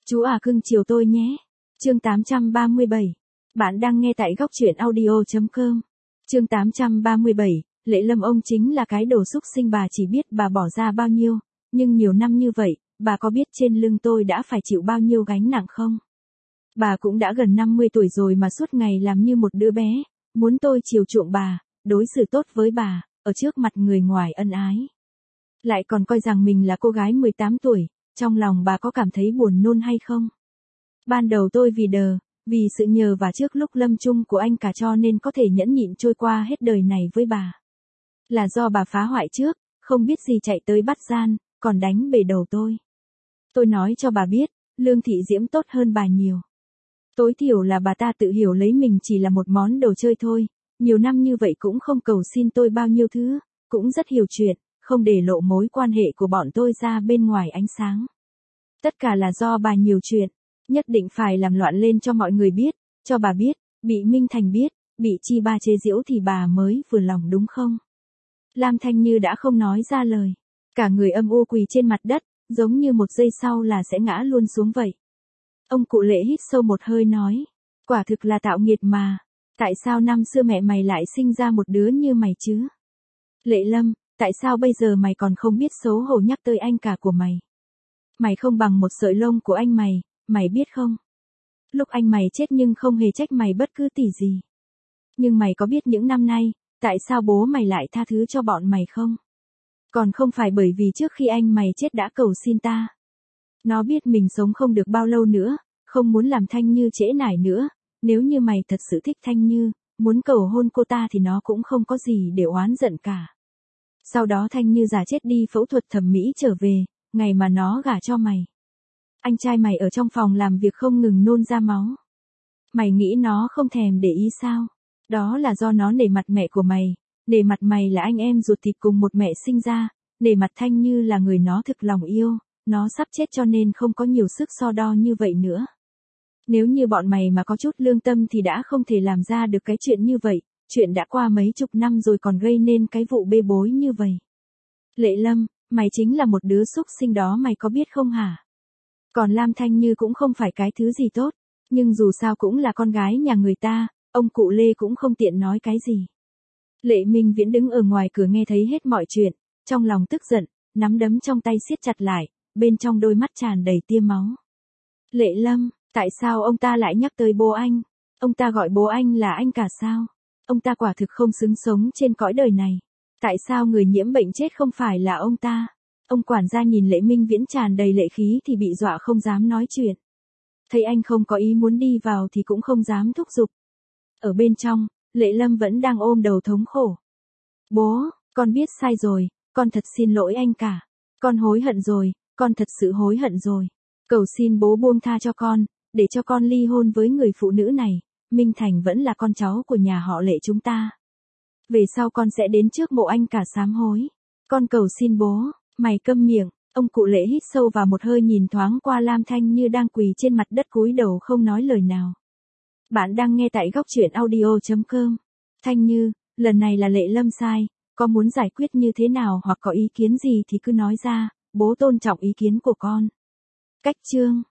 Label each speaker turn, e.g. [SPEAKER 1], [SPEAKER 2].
[SPEAKER 1] Chú à cưng chiều tôi nhé. Chương 837. Bạn đang nghe tại góc truyện audio.com. Chương 837, Lệ Lâm ông chính là cái đồ xúc sinh, bà chỉ biết bà bỏ ra bao nhiêu, nhưng nhiều năm như vậy, bà có biết trên lưng tôi đã phải chịu bao nhiêu gánh nặng không? Bà cũng đã gần 50 tuổi rồi mà suốt ngày làm như một đứa bé, muốn tôi chiều chuộng bà, đối xử tốt với bà, ở trước mặt người ngoài ân ái. Lại còn coi rằng mình là cô gái 18 tuổi, trong lòng bà có cảm thấy buồn nôn hay không? Ban đầu tôi vì sự nhờ và trước lúc lâm chung của anh cả cho nên có thể nhẫn nhịn trôi qua hết đời này với bà. Là do bà phá hoại trước, không biết gì chạy tới bắt gian, còn đánh bể đầu tôi. Tôi nói cho bà biết, Lương Thị Diễm tốt hơn bà nhiều. Tối thiểu là bà ta tự hiểu lấy mình chỉ là một món đồ chơi thôi, nhiều năm như vậy cũng không cầu xin tôi bao nhiêu thứ, cũng rất hiểu chuyện, không để lộ mối quan hệ của bọn tôi ra bên ngoài ánh sáng. Tất cả là do bà nhiều chuyện, nhất định phải làm loạn lên cho mọi người biết, cho bà biết, bị Minh Thành biết, bị Chi Ba chế giễu thì bà mới vừa lòng đúng không? Lam Thanh Như đã không nói ra lời, cả người âm u quỳ trên mặt đất, giống như một giây sau là sẽ ngã luôn xuống vậy. Ông cụ Lệ hít sâu một hơi nói, quả thực là tạo nghiệt mà, tại sao năm xưa mẹ mày lại sinh ra một đứa như mày chứ? Lệ Lâm, tại sao bây giờ mày còn không biết xấu hổ nhắc tới anh cả của mày? Mày không bằng một sợi lông của anh mày, mày biết không? Lúc anh mày chết nhưng không hề trách mày bất cứ tỉ gì. Nhưng mày có biết những năm nay, tại sao bố mày lại tha thứ cho bọn mày không? Còn không phải bởi vì trước khi anh mày chết đã cầu xin ta. Nó biết mình sống không được bao lâu nữa, không muốn làm Thanh Như trễ nải nữa, nếu như mày thật sự thích Thanh Như, muốn cầu hôn cô ta thì nó cũng không có gì để oán giận cả. Sau đó Thanh Như giả chết đi phẫu thuật thẩm mỹ trở về, ngày mà nó gả cho mày. Anh trai mày ở trong phòng làm việc không ngừng nôn ra máu. Mày nghĩ nó không thèm để ý sao? Đó là do nó nể mặt mẹ của mày, nể mặt mày là anh em ruột thịt cùng một mẹ sinh ra, nể mặt Thanh Như là người nó thực lòng yêu, nó sắp chết cho nên không có nhiều sức so đo như vậy nữa. Nếu như bọn mày mà có chút lương tâm thì đã không thể làm ra được cái chuyện như vậy, chuyện đã qua mấy chục năm rồi còn gây nên cái vụ bê bối như vậy. Lệ Lâm, mày chính là một đứa xúc sinh đó, mày có biết không hả? Còn Lam Thanh Như cũng không phải cái thứ gì tốt, nhưng dù sao cũng là con gái nhà người ta, ông cụ Lê cũng không tiện nói cái gì. Lệ Minh Viễn đứng ở ngoài cửa nghe thấy hết mọi chuyện, trong lòng tức giận, nắm đấm trong tay siết chặt lại, bên trong đôi mắt tràn đầy tia máu. Lệ Lâm, tại sao ông ta lại nhắc tới bố anh? Ông ta gọi bố anh là anh cả sao? Ông ta quả thực không xứng sống trên cõi đời này. Tại sao người nhiễm bệnh chết không phải là ông ta? Ông quản gia nhìn Lệ Minh Viễn tràn đầy lệ khí thì bị dọa không dám nói chuyện. Thấy anh không có ý muốn đi vào thì cũng không dám thúc giục. Ở bên trong, Lệ Lâm vẫn đang ôm đầu thống khổ. Bố, con biết sai rồi, con thật xin lỗi anh cả. Con hối hận rồi, con thật sự hối hận rồi. Cầu xin bố buông tha cho con, để cho con ly hôn với người phụ nữ này. Minh Thành vẫn là con cháu của nhà họ Lệ chúng ta. Về sau con sẽ đến trước mộ anh cả sám hối. Con cầu xin bố. Mày câm miệng. Ông cụ Lệ hít sâu vào một hơi, nhìn thoáng qua Lam Thanh Như đang quỳ trên mặt đất cúi đầu không nói lời nào. Bạn đang nghe tại góc truyện audio.com. Thanh Như, lần này là Lệ Lâm sai, có muốn giải quyết như thế nào hoặc có ý kiến gì thì cứ nói ra, bố tôn trọng ý kiến của con. Cách chương